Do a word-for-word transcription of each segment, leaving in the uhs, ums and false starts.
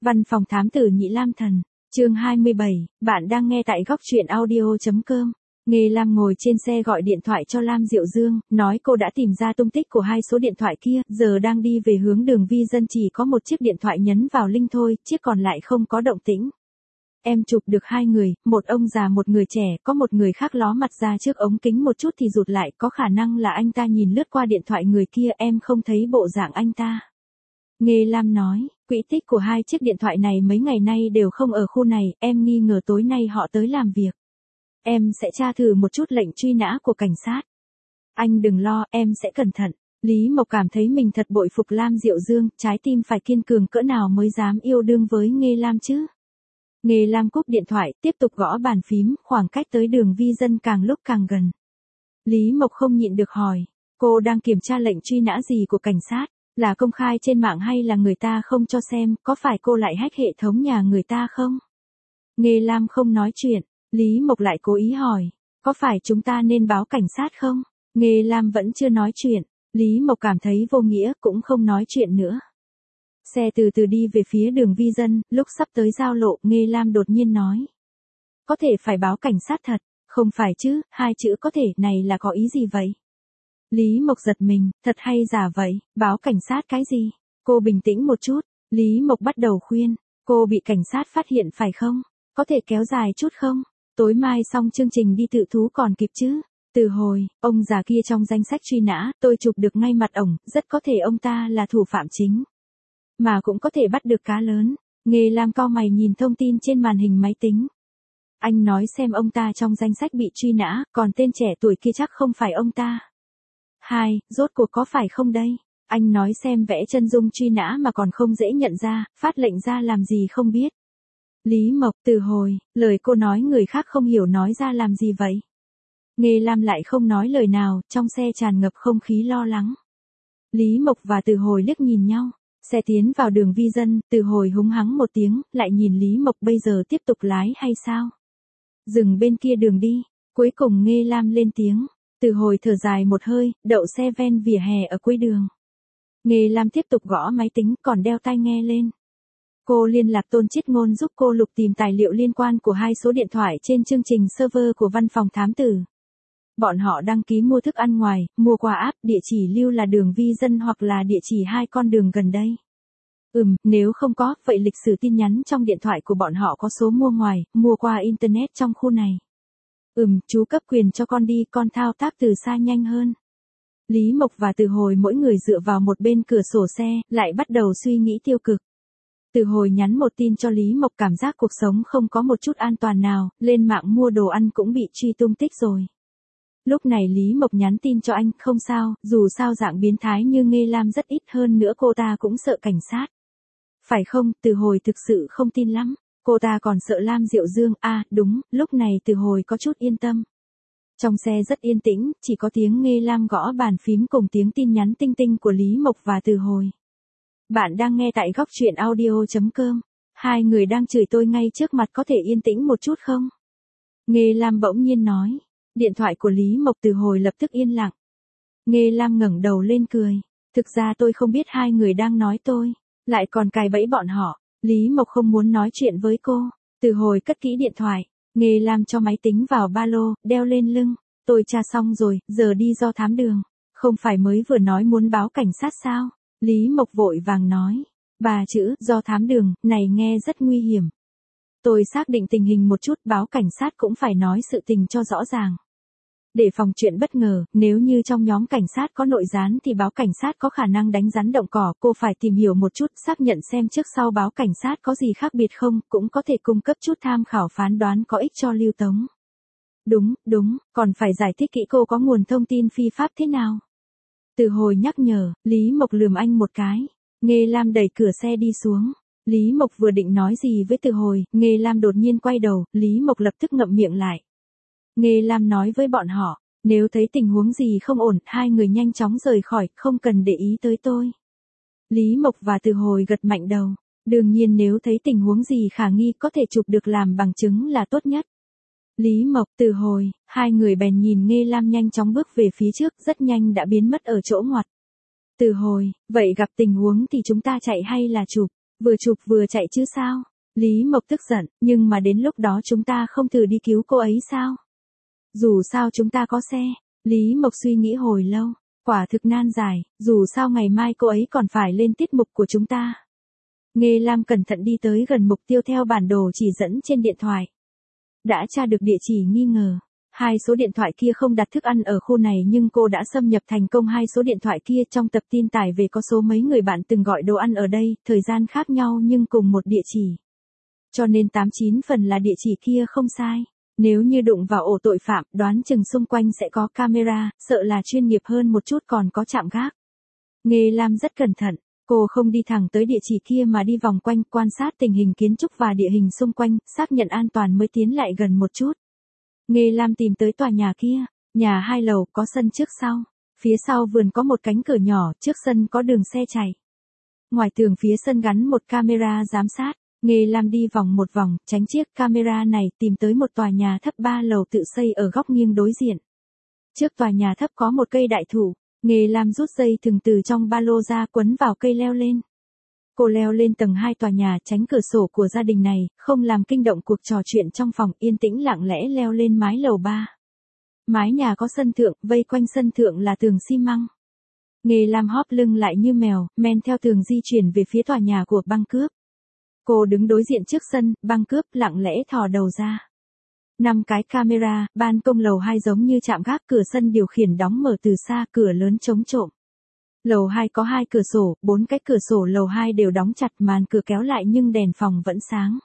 Văn phòng thám tử Nhị Lam Thần, chương hai mươi bảy, bạn đang nghe tại góc truyện audio.com. Nghê Lam ngồi trên xe gọi điện thoại cho Lam Diệu Dương, nói cô đã tìm ra tung tích của hai số điện thoại kia, giờ đang đi về hướng đường Vi Dân, chỉ có một chiếc điện thoại nhấn vào link thôi, chiếc còn lại không có động tĩnh. Em chụp được hai người, một ông già một người trẻ, có một người khác ló mặt ra trước ống kính một chút thì rụt lại, có khả năng là anh ta nhìn lướt qua điện thoại người kia, em không thấy bộ dạng anh ta. Nghê Lam nói, quỹ tích của hai chiếc điện thoại này mấy ngày nay đều không ở khu này, em nghi ngờ tối nay họ tới làm việc. Em sẽ tra thử một chút lệnh truy nã của cảnh sát. Anh đừng lo, em sẽ cẩn thận. Lý Mộc cảm thấy mình thật bội phục Lam Diệu Dương, trái tim phải kiên cường cỡ nào mới dám yêu đương với Nghê Lam chứ. Nghê Lam cúp điện thoại, tiếp tục gõ bàn phím, khoảng cách tới đường Vi Dân càng lúc càng gần. Lý Mộc không nhịn được hỏi, cô đang kiểm tra lệnh truy nã gì của cảnh sát? Là công khai trên mạng hay là người ta không cho xem, có phải cô lại hack hệ thống nhà người ta không? Nghê Lam không nói chuyện, Lý Mộc lại cố ý hỏi, có phải chúng ta nên báo cảnh sát không? Nghê Lam vẫn chưa nói chuyện, Lý Mộc cảm thấy vô nghĩa cũng không nói chuyện nữa. Xe từ từ đi về phía đường Vi Dân, lúc sắp tới giao lộ, Nghê Lam đột nhiên nói. Có thể phải báo cảnh sát thật, không phải chứ, hai chữ có thể này là có ý gì vậy? Lý Mộc giật mình, thật hay giả vậy, báo cảnh sát cái gì? Cô bình tĩnh một chút, Lý Mộc bắt đầu khuyên, cô bị cảnh sát phát hiện phải không? Có thể kéo dài chút không? Tối mai xong chương trình đi tự thú còn kịp chứ? Từ hồi, ông già kia trong danh sách truy nã, tôi chụp được ngay mặt ổng, rất có thể ông ta là thủ phạm chính. Mà cũng có thể bắt được cá lớn. Nghê Lam cau mày nhìn thông tin trên màn hình máy tính. Anh nói xem ông ta trong danh sách bị truy nã, còn tên trẻ tuổi kia chắc không phải ông ta. Hai, rốt cuộc có phải không đây? Anh nói xem vẽ chân dung truy nã mà còn không dễ nhận ra, phát lệnh ra làm gì không biết. Lý Mộc, từ hồi, lời cô nói người khác không hiểu nói ra làm gì vậy? Nghê Lam lại không nói lời nào, trong xe tràn ngập không khí lo lắng. Lý Mộc và Từ Hồi liếc nhìn nhau, xe tiến vào đường Vi Dân, Từ Hồi húng hắng một tiếng, lại nhìn Lý Mộc, bây giờ tiếp tục lái hay sao? Dừng bên kia đường đi, cuối cùng Nghê Lam lên tiếng. Từ Hồi thở dài một hơi, đậu xe ven vỉa hè ở cuối đường. Nghê Lam tiếp tục gõ máy tính, còn đeo tai nghe lên. Cô liên lạc Tôn Chiết Ngôn giúp cô lục tìm tài liệu liên quan của hai số điện thoại trên chương trình server của văn phòng thám tử. Bọn họ đăng ký mua thức ăn ngoài, mua qua app, địa chỉ lưu là đường Vi Dân hoặc là địa chỉ hai con đường gần đây. Ừm, nếu không có, vậy lịch sử tin nhắn trong điện thoại của bọn họ có số mua ngoài, mua qua Internet trong khu này. Ừm, chú cấp quyền cho con đi, con thao tác từ xa nhanh hơn. Lý Mộc và Từ Hồi mỗi người dựa vào một bên cửa sổ xe, lại bắt đầu suy nghĩ tiêu cực. Từ Hồi nhắn một tin cho Lý Mộc, cảm giác cuộc sống không có một chút an toàn nào, lên mạng mua đồ ăn cũng bị truy tung tích rồi. Lúc này Lý Mộc nhắn tin cho anh, không sao, dù sao dạng biến thái như Nghê Lam rất ít, hơn nữa cô ta cũng sợ cảnh sát. Phải không? Từ Hồi thực sự không tin lắm. Cô ta còn sợ Lam Diệu Dương, à, đúng, lúc này Từ Hồi có chút yên tâm. Trong xe rất yên tĩnh, chỉ có tiếng Nghê Lam gõ bàn phím cùng tiếng tin nhắn tinh tinh của Lý Mộc và Từ Hồi. Bạn đang nghe tại góc truyện audio.com. Hai người đang chửi tôi ngay trước mặt, có thể yên tĩnh một chút không? Nghê Lam bỗng nhiên nói. Điện thoại của Lý Mộc. Từ Hồi lập tức yên lặng. Nghê Lam ngẩng đầu lên cười. Thực ra tôi không biết hai người đang nói tôi, lại còn cài bẫy bọn họ. Lý Mộc không muốn nói chuyện với cô. Từ Hồi cất kỹ điện thoại. Nghê Lam cho máy tính vào ba lô, đeo lên lưng. Tôi tra xong rồi, giờ đi do thám đường. Không phải mới vừa nói muốn báo cảnh sát sao? Lý Mộc vội vàng nói. Bà chữ, do thám đường, này nghe rất nguy hiểm. Tôi xác định tình hình một chút, báo cảnh sát cũng phải nói sự tình cho rõ ràng. Để phòng chuyện bất ngờ, nếu như trong nhóm cảnh sát có nội gián thì báo cảnh sát có khả năng đánh rắn động cỏ, cô phải tìm hiểu một chút, xác nhận xem trước sau báo cảnh sát có gì khác biệt không, cũng có thể cung cấp chút tham khảo phán đoán có ích cho Lưu Tống. Đúng, đúng, còn phải giải thích kỹ cô có nguồn thông tin phi pháp thế nào. Từ Hồi nhắc nhở, Lý Mộc lườm anh một cái. Nghê Lam đẩy cửa xe đi xuống. Lý Mộc vừa định nói gì với Từ Hồi, Nghê Lam đột nhiên quay đầu, Lý Mộc lập tức ngậm miệng lại. Nghê Lam nói với bọn họ, nếu thấy tình huống gì không ổn, hai người nhanh chóng rời khỏi, không cần để ý tới tôi. Lý Mộc và Từ Hồi gật mạnh đầu, đương nhiên nếu thấy tình huống gì khả nghi có thể chụp được làm bằng chứng là tốt nhất. Lý Mộc, Từ Hồi, hai người bèn nhìn Nghê Lam nhanh chóng bước về phía trước, rất nhanh đã biến mất ở chỗ ngoặt. Từ Hồi, vậy gặp tình huống thì chúng ta chạy hay là chụp? Vừa chụp vừa chạy chứ sao? Lý Mộc tức giận, nhưng mà đến lúc đó chúng ta không thử đi cứu cô ấy sao? Dù sao chúng ta có xe. Lý Mộc suy nghĩ hồi lâu, quả thực nan giải, dù sao ngày mai cô ấy còn phải lên tiết mục của chúng ta. Nghê Lam cẩn thận đi tới gần mục tiêu theo bản đồ chỉ dẫn trên điện thoại. Đã tra được địa chỉ nghi ngờ. Hai số điện thoại kia không đặt thức ăn ở khu này nhưng cô đã xâm nhập thành công hai số điện thoại kia trong tập tin tải về có số mấy người bạn từng gọi đồ ăn ở đây, thời gian khác nhau nhưng cùng một địa chỉ. Cho nên tám chín phần là địa chỉ kia không sai. Nếu như đụng vào ổ tội phạm, đoán chừng xung quanh sẽ có camera, sợ là chuyên nghiệp hơn một chút còn có trạm gác. Nghê Lam rất cẩn thận, cô không đi thẳng tới địa chỉ kia mà đi vòng quanh quan sát tình hình kiến trúc và địa hình xung quanh, xác nhận an toàn mới tiến lại gần một chút. Nghê Lam tìm tới tòa nhà kia, nhà hai lầu có sân trước sau, phía sau vườn có một cánh cửa nhỏ, trước sân có đường xe chạy. Ngoài tường phía sân gắn một camera giám sát. Nghê Lam đi vòng một vòng, tránh chiếc camera này, tìm tới một tòa nhà thấp ba lầu tự xây ở góc nghiêng đối diện. Trước tòa nhà thấp có một cây đại thụ, Nghê Lam rút dây thừng từ trong ba lô ra quấn vào cây leo lên. Cô leo lên tầng hai tòa nhà, tránh cửa sổ của gia đình này, không làm kinh động cuộc trò chuyện trong phòng, yên tĩnh lặng lẽ leo lên mái lầu ba. Mái nhà có sân thượng, vây quanh sân thượng là tường xi măng. Nghê Lam hóp lưng lại như mèo, men theo tường di chuyển về phía tòa nhà của băng cướp. Cô đứng đối diện trước sân, băng cướp lặng lẽ thò đầu ra. Năm cái camera, ban công lầu hai giống như trạm gác, cửa sân điều khiển đóng mở từ xa, cửa lớn chống trộm. Lầu hai có hai cửa sổ, bốn cái cửa sổ lầu hai đều đóng chặt, màn cửa kéo lại nhưng đèn phòng vẫn sáng.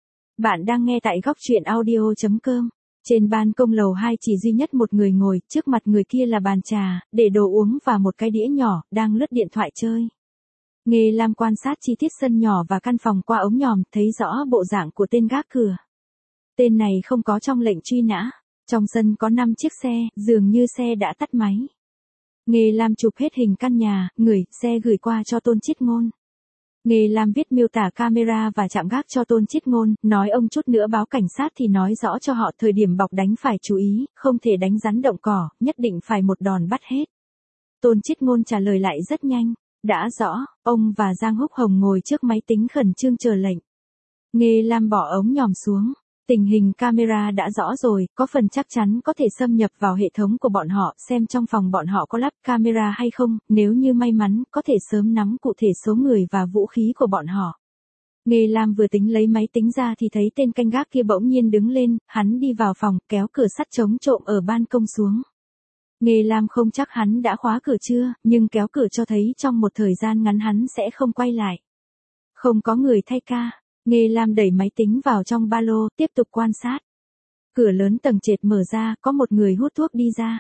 Bạn đang nghe tại góc truyện audio chấm com. Trên ban công lầu hai chỉ duy nhất một người ngồi, trước mặt người kia là bàn trà, để đồ uống và một cái đĩa nhỏ, đang lướt điện thoại chơi. Nghê Lam quan sát chi tiết sân nhỏ và căn phòng qua ống nhòm, thấy rõ bộ dạng của tên gác cửa. Tên này không có trong lệnh truy nã. Trong sân có năm chiếc xe, dường như xe đã tắt máy. Nghê Lam chụp hết hình căn nhà, người, xe gửi qua cho Tôn Chiết Ngôn. Nghê Lam viết miêu tả camera và trạm gác cho Tôn Chiết Ngôn, nói ông chút nữa báo cảnh sát thì nói rõ cho họ thời điểm bọc đánh phải chú ý, không thể đánh rắn động cỏ, nhất định phải một đòn bắt hết. Tôn Chiết Ngôn trả lời lại rất nhanh. Đã rõ, ông và Giang Húc Hồng ngồi trước máy tính khẩn trương chờ lệnh. Nghê Lam bỏ ống nhòm xuống. Tình hình camera đã rõ rồi, có phần chắc chắn có thể xâm nhập vào hệ thống của bọn họ, xem trong phòng bọn họ có lắp camera hay không, nếu như may mắn, có thể sớm nắm cụ thể số người và vũ khí của bọn họ. Nghê Lam vừa tính lấy máy tính ra thì thấy tên canh gác kia bỗng nhiên đứng lên, hắn đi vào phòng, kéo cửa sắt chống trộm ở ban công xuống. Nghê Lam không chắc hắn đã khóa cửa chưa, nhưng kéo cửa cho thấy trong một thời gian ngắn hắn sẽ không quay lại. Không có người thay ca, Nghê Lam đẩy máy tính vào trong ba lô, tiếp tục quan sát. Cửa lớn tầng trệt mở ra, có một người hút thuốc đi ra.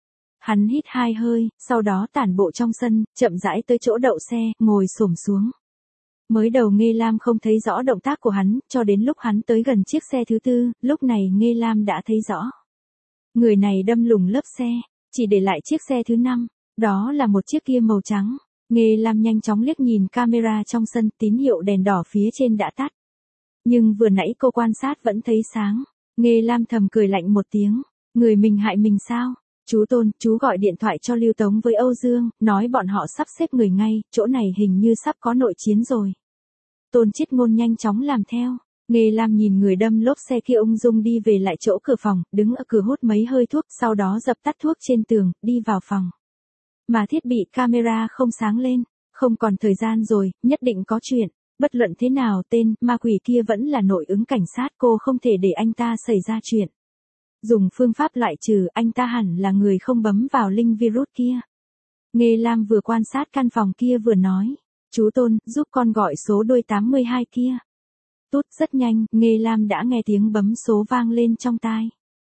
Hắn hít hai hơi, sau đó tản bộ trong sân, chậm rãi tới chỗ đậu xe, ngồi xổm xuống. Mới đầu Nghê Lam không thấy rõ động tác của hắn, cho đến lúc hắn tới gần chiếc xe thứ tư, lúc này Nghê Lam đã thấy rõ. Người này đâm lủng lớp xe, chỉ để lại chiếc xe thứ năm, đó là một chiếc Kia màu trắng. Nghê Lam nhanh chóng liếc nhìn camera trong sân, tín hiệu đèn đỏ phía trên đã tắt. Nhưng vừa nãy cô quan sát vẫn thấy sáng. Nghê Lam thầm cười lạnh một tiếng, người mình hại mình sao? Chú Tôn, chú gọi điện thoại cho Lưu Tống với Âu Dương, nói bọn họ sắp xếp người ngay, chỗ này hình như sắp có nội chiến rồi. Tôn Chiết Ngôn nhanh chóng làm theo. Nghê Lam nhìn người đâm lốp xe kia ung dung đi về lại chỗ cửa phòng, đứng ở cửa hút mấy hơi thuốc, sau đó dập tắt thuốc trên tường, đi vào phòng. Mà thiết bị camera không sáng lên, không còn thời gian rồi, nhất định có chuyện. Bất luận thế nào tên ma quỷ kia vẫn là nội ứng cảnh sát, cô không thể để anh ta xảy ra chuyện. Dùng phương pháp loại trừ, anh ta hẳn là người không bấm vào link virus kia. Nghê Lam vừa quan sát căn phòng kia vừa nói, chú Tôn, giúp con gọi số đôi tám mươi hai kia. Tút, rất nhanh, Nghê Lam đã nghe tiếng bấm số vang lên trong tai.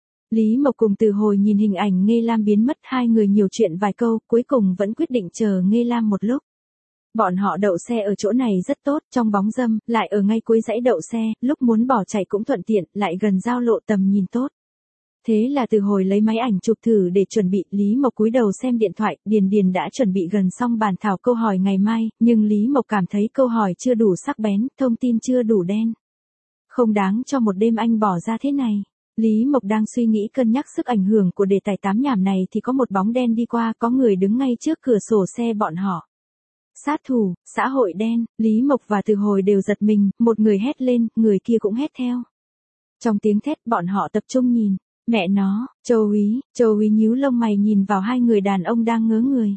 Lý Mộc cùng Từ Hồi nhìn hình ảnh Nghê Lam biến mất, hai người nhiều chuyện vài câu, cuối cùng vẫn quyết định chờ Nghê Lam một lúc. Bọn họ đậu xe ở chỗ này rất tốt, trong bóng râm, lại ở ngay cuối dãy đậu xe, lúc muốn bỏ chạy cũng thuận tiện, lại gần giao lộ tầm nhìn tốt. Thế là Từ Hồi lấy máy ảnh chụp thử để chuẩn bị, Lý Mộc cúi đầu xem điện thoại, Điền Điền đã chuẩn bị gần xong bàn thảo câu hỏi ngày mai, nhưng Lý Mộc cảm thấy câu hỏi chưa đủ sắc bén, thông tin chưa đủ đen. Không đáng cho một đêm anh bỏ ra thế này. Lý Mộc đang suy nghĩ cân nhắc sức ảnh hưởng của đề tài tám nhảm này thì có một bóng đen đi qua, có người đứng ngay trước cửa sổ xe bọn họ. Sát thủ, xã hội đen, Lý Mộc và Từ Hồi đều giật mình, một người hét lên, người kia cũng hét theo. Trong tiếng thét bọn họ tập trung nhìn, mẹ nó, Châu Úy, Châu Úy nhíu lông mày nhìn vào hai người đàn ông đang ngớ người.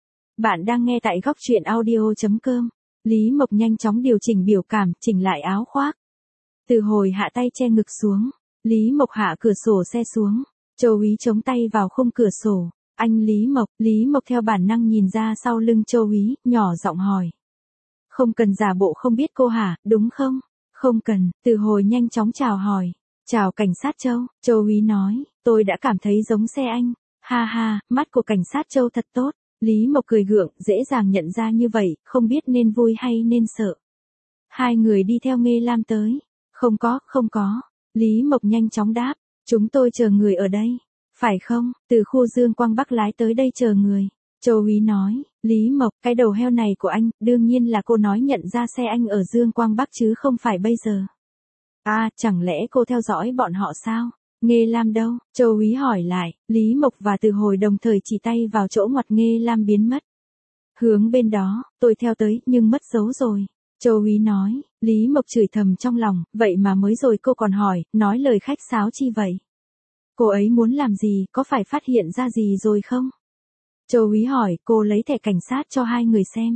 Bạn đang nghe tại góc truyện audio.com. Lý Mộc nhanh chóng điều chỉnh biểu cảm, chỉnh lại áo khoác. Từ Hồi hạ tay che ngực xuống. Lý Mộc hạ cửa sổ xe xuống. Châu Úy chống tay vào khung cửa sổ. Anh Lý Mộc, Lý Mộc theo bản năng nhìn ra sau lưng Châu Úy, nhỏ giọng hỏi. Không cần giả bộ không biết cô hả, đúng không? Không cần, Từ Hồi nhanh chóng chào hỏi. Chào cảnh sát Châu, Châu Úy nói, tôi đã cảm thấy giống xe anh. Ha ha, mắt của cảnh sát Châu thật tốt. Lý Mộc cười gượng, dễ dàng nhận ra như vậy, không biết nên vui hay nên sợ. Hai người đi theo Nghê Lam tới. Không có, không có. Lý Mộc nhanh chóng đáp, chúng tôi chờ người ở đây. Phải không, từ khu Dương Quang Bắc lái tới đây chờ người. Châu Úy nói, Lý Mộc, cái đầu heo này của anh, đương nhiên là cô nói nhận ra xe anh ở Dương Quang Bắc chứ không phải bây giờ. À, chẳng lẽ cô theo dõi bọn họ sao? Nghê Lam đâu? Châu Úy hỏi lại, Lý Mộc và Từ Hồi đồng thời chỉ tay vào chỗ ngoặt Nghê Lam biến mất. Hướng bên đó, tôi theo tới, nhưng mất dấu rồi. Châu Úy nói, Lý Mộc chửi thầm trong lòng, vậy mà mới rồi cô còn hỏi, nói lời khách sáo chi vậy? Cô ấy muốn làm gì, có phải phát hiện ra gì rồi không? Châu Úy hỏi, cô lấy thẻ cảnh sát cho hai người xem.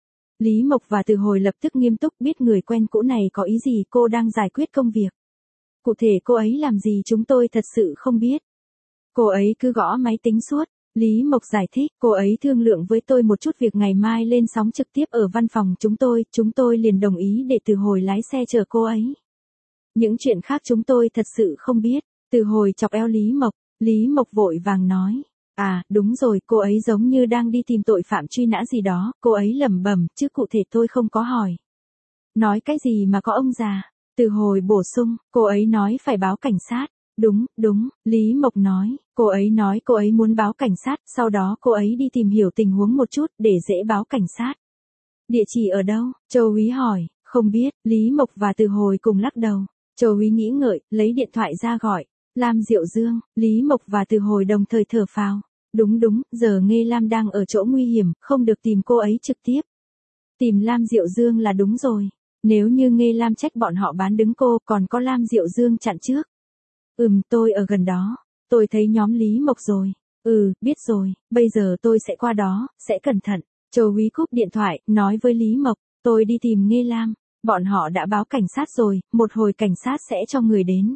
Lý Mộc và Từ Hồi lập tức nghiêm túc, biết người quen cũ này có ý gì, cô đang giải quyết công việc. Cụ thể cô ấy làm gì chúng tôi thật sự không biết. Cô ấy cứ gõ máy tính suốt. Lý Mộc giải thích, cô ấy thương lượng với tôi một chút việc ngày mai lên sóng trực tiếp ở văn phòng chúng tôi, chúng tôi liền đồng ý để Từ Hồi lái xe chở cô ấy. Những chuyện khác chúng tôi thật sự không biết. Từ Hồi chọc eo Lý Mộc, Lý Mộc vội vàng nói. À, đúng rồi, cô ấy giống như đang đi tìm tội phạm truy nã gì đó, cô ấy lẩm bẩm, chứ cụ thể tôi không có hỏi. Nói cái gì mà có ông già? Từ Hồi bổ sung, cô ấy nói phải báo cảnh sát. Đúng, đúng, Lý Mộc nói, cô ấy nói cô ấy muốn báo cảnh sát, sau đó cô ấy đi tìm hiểu tình huống một chút để dễ báo cảnh sát. Địa chỉ ở đâu? Châu Úy hỏi, không biết, Lý Mộc và Từ Hồi cùng lắc đầu. Châu Úy nghĩ ngợi, lấy điện thoại ra gọi. Lam Diệu Dương, Lý Mộc và Từ Hồi đồng thời thở phào. Đúng đúng, giờ Nghê Lam đang ở chỗ nguy hiểm, không được tìm cô ấy trực tiếp. Tìm Lam Diệu Dương là đúng rồi. Nếu như Nghê Lam trách bọn họ bán đứng cô, còn có Lam Diệu Dương chặn trước. Ừm, tôi ở gần đó. Tôi thấy nhóm Lý Mộc rồi. Ừ, biết rồi, bây giờ tôi sẽ qua đó, sẽ cẩn thận. Châu Úy cúp điện thoại, nói với Lý Mộc, tôi đi tìm Nghê Lam. Bọn họ đã báo cảnh sát rồi, một hồi cảnh sát sẽ cho người đến.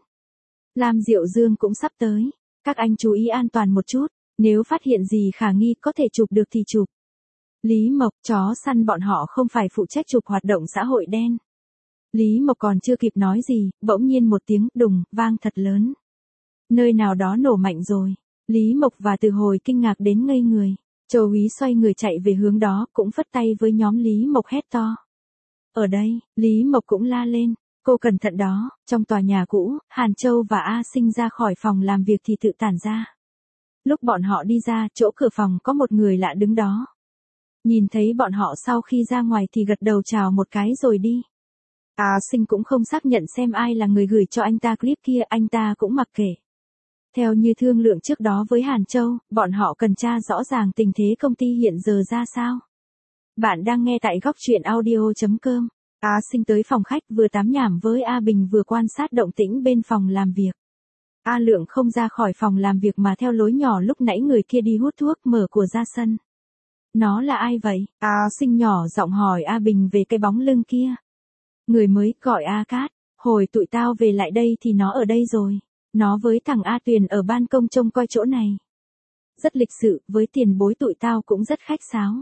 Lam Diệu Dương cũng sắp tới. Các anh chú ý an toàn một chút, nếu phát hiện gì khả nghi có thể chụp được thì chụp. Lý Mộc, chó săn bọn họ không phải phụ trách chụp hoạt động xã hội đen. Lý Mộc còn chưa kịp nói gì, bỗng nhiên một tiếng đùng, vang thật lớn. Nơi nào đó nổ mạnh rồi. Lý Mộc và Từ Hồi kinh ngạc đến ngây người. Châu Úy xoay người chạy về hướng đó, cũng phất tay với nhóm Lý Mộc hét to. Ở đây, Lý Mộc cũng la lên. Cô cẩn thận đó, trong tòa nhà cũ, Hàn Châu và A Sinh ra khỏi phòng làm việc thì tự tản ra. Lúc bọn họ đi ra, chỗ cửa phòng có một người lạ đứng đó. Nhìn thấy bọn họ sau khi ra ngoài thì gật đầu chào một cái rồi đi. A Sinh cũng không xác nhận xem ai là người gửi cho anh ta clip kia, anh ta cũng mặc kệ. Theo như thương lượng trước đó với Hàn Châu, bọn họ cần tra rõ ràng tình thế công ty hiện giờ ra sao. Bạn đang nghe tại góc truyện audio.com. A Sinh tới phòng khách vừa tám nhảm với A Bình vừa quan sát động tĩnh bên phòng làm việc. A Lượng không ra khỏi phòng làm việc mà theo lối nhỏ lúc nãy người kia đi hút thuốc mở của ra sân. Nó là ai vậy? A Sinh nhỏ giọng hỏi A Bình về cái bóng lưng kia. Người mới, gọi A Cát. Hồi tụi tao về lại đây thì nó ở đây rồi. Nó với thằng A Tuyền ở ban công trông coi chỗ này. Rất lịch sự, với tiền bối tụi tao cũng rất khách sáo.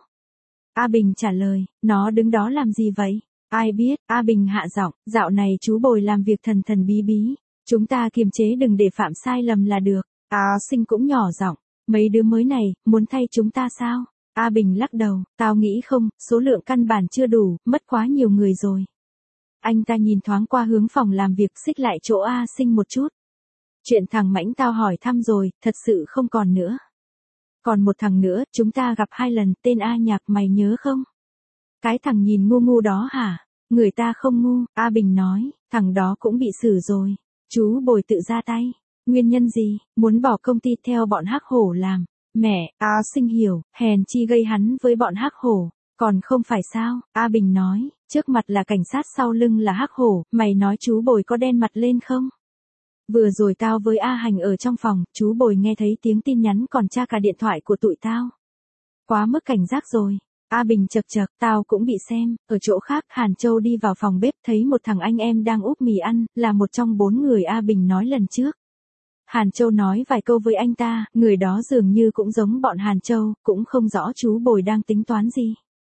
A Bình trả lời, nó đứng đó làm gì vậy? Ai biết, A Bình hạ giọng, dạo này chú Bồi làm việc thần thần bí bí. Chúng ta kiềm chế đừng để phạm sai lầm là được. A Sinh cũng nhỏ giọng, mấy đứa mới này, muốn thay chúng ta sao? A Bình lắc đầu, tao nghĩ không, số lượng căn bản chưa đủ, mất quá nhiều người rồi. Anh ta nhìn thoáng qua hướng phòng làm việc, xích lại chỗ A Sinh một chút. Chuyện thằng Mãnh tao hỏi thăm rồi, thật sự không còn nữa. Còn một thằng nữa, chúng ta gặp hai lần, tên A Nhạc mày nhớ không? Cái thằng nhìn ngu ngu đó hả? Người ta không ngu, A Bình nói, thằng đó cũng bị xử rồi. Chú Bồi tự ra tay. Nguyên nhân gì? Muốn bỏ công ty theo bọn Hắc Hổ làm. Mẹ, A Sinh hiểu, hèn chi gây hắn với bọn Hắc Hổ. Còn không phải sao, A Bình nói, trước mặt là cảnh sát sau lưng là hắc hổ, mày nói chú Bồi có đen mặt lên không? Vừa rồi tao với A Hành ở trong phòng, chú Bồi nghe thấy tiếng tin nhắn còn tra cả điện thoại của tụi tao. Quá mức cảnh giác rồi. A Bình chật chật, tao cũng bị xem, ở chỗ khác Hàn Châu đi vào phòng bếp thấy một thằng anh em đang úp mì ăn, là một trong bốn người A Bình nói lần trước. Hàn Châu nói vài câu với anh ta, người đó dường như cũng giống bọn Hàn Châu, cũng không rõ chú Bồi đang tính toán gì.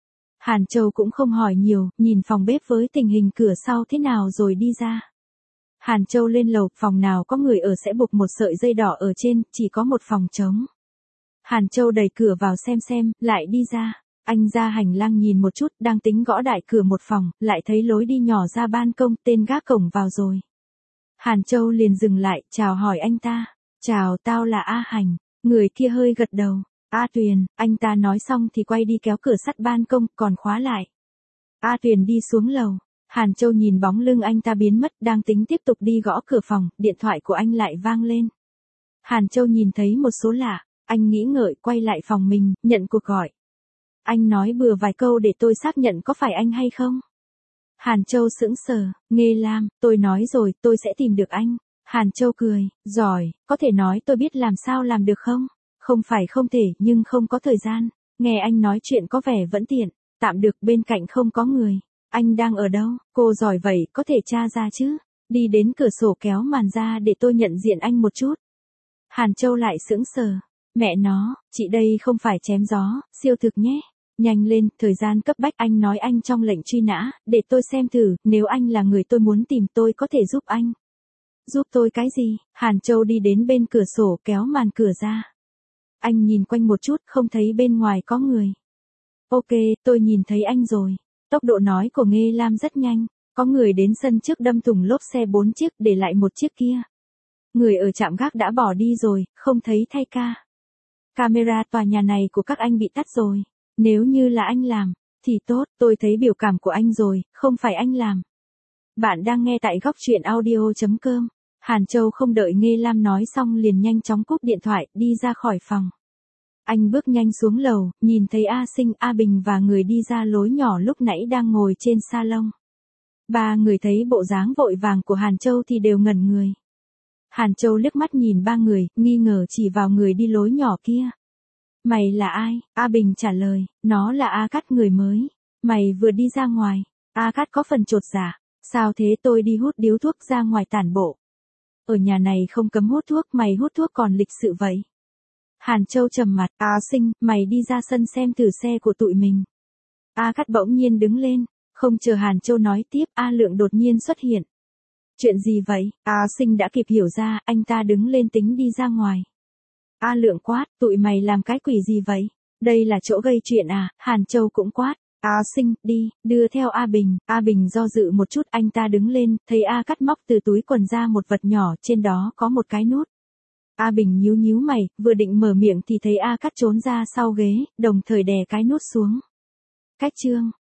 Hàn Châu cũng không hỏi nhiều, nhìn phòng bếp với tình hình cửa sau thế nào rồi đi ra. Hàn Châu lên lầu, phòng nào có người ở sẽ buộc một sợi dây đỏ ở trên, chỉ có một phòng trống. Hàn Châu đẩy cửa vào xem xem, lại đi ra. Anh ra hành lang nhìn một chút, đang tính gõ đại cửa một phòng, lại thấy lối đi nhỏ ra ban công, tên gác cổng vào rồi. Hàn Châu liền dừng lại, chào hỏi anh ta. Chào, tao là A Hành. Người kia hơi gật đầu. A Tuyền, anh ta nói xong thì quay đi kéo cửa sắt ban công, còn khóa lại. A Tuyền đi xuống lầu. Hàn Châu nhìn bóng lưng anh ta biến mất, đang tính tiếp tục đi gõ cửa phòng, điện thoại của anh lại vang lên. Hàn Châu nhìn thấy một số lạ, anh nghĩ ngợi quay lại phòng mình, nhận cuộc gọi. Anh nói bừa vài câu để tôi xác nhận có phải anh hay không. Hàn Châu sững sờ, Nghê Lam, tôi nói rồi, tôi sẽ tìm được anh. Hàn Châu cười, giỏi, có thể nói tôi biết làm sao làm được không? Không phải không thể, nhưng không có thời gian. Nghe anh nói chuyện có vẻ vẫn tiện, tạm được, bên cạnh không có người. Anh đang ở đâu? Cô giỏi vậy, có thể tra ra chứ? Đi đến cửa sổ kéo màn ra để tôi nhận diện anh một chút. Hàn Châu lại sững sờ. Mẹ nó, chị đây không phải chém gió, siêu thực nhé. Nhanh lên, thời gian cấp bách, anh nói anh trong lệnh truy nã, để tôi xem thử, nếu anh là người tôi muốn tìm tôi có thể giúp anh. Giúp tôi cái gì? Hàn Châu đi đến bên cửa sổ kéo màn cửa ra. Anh nhìn quanh một chút, không thấy bên ngoài có người. Ok, tôi nhìn thấy anh rồi. Tốc độ nói của Nghê Lam rất nhanh, có người đến sân trước đâm thủng lốp xe bốn chiếc để lại một chiếc kia. Người ở trạm gác đã bỏ đi rồi, không thấy thay ca. Camera tòa nhà này của các anh bị tắt rồi. Nếu như là anh làm, thì tốt, tôi thấy biểu cảm của anh rồi, không phải anh làm. Bạn đang nghe tại góc truyện audio chấm com. Hàn Châu không đợi Nghê Lam nói xong liền nhanh chóng cúp điện thoại, đi ra khỏi phòng. Anh bước nhanh xuống lầu, nhìn thấy A Sinh, A Bình và người đi ra lối nhỏ lúc nãy đang ngồi trên salon. Ba người thấy bộ dáng vội vàng của Hàn Châu thì đều ngẩn người. Hàn Châu liếc mắt nhìn ba người, nghi ngờ chỉ vào người đi lối nhỏ kia. Mày là ai? A Bình trả lời, nó là A Cát người mới. Mày vừa đi ra ngoài. A Cát có phần chột dạ. Sao thế, tôi đi hút điếu thuốc ra ngoài tản bộ. Ở nhà này không cấm hút thuốc, mày hút thuốc còn lịch sự vậy. Hàn Châu trầm mặt, A Sinh, mày đi ra sân xem thử xe của tụi mình. A Cát bỗng nhiên đứng lên, không chờ Hàn Châu nói tiếp, A Lượng đột nhiên xuất hiện. Chuyện gì vậy? A Sinh đã kịp hiểu ra, anh ta đứng lên tính đi ra ngoài. A Lượng quát, tụi mày làm cái quỷ gì vậy? Đây là chỗ gây chuyện à? Hàn Châu cũng quát. A Sinh, đi, đưa theo A Bình. A Bình do dự một chút, anh ta đứng lên, thấy A Cát móc từ túi quần ra một vật nhỏ, trên đó có một cái nút. A Bình nhíu nhíu mày, vừa định mở miệng thì thấy A Cát trốn ra sau ghế, đồng thời đè cái nút xuống. Cách chương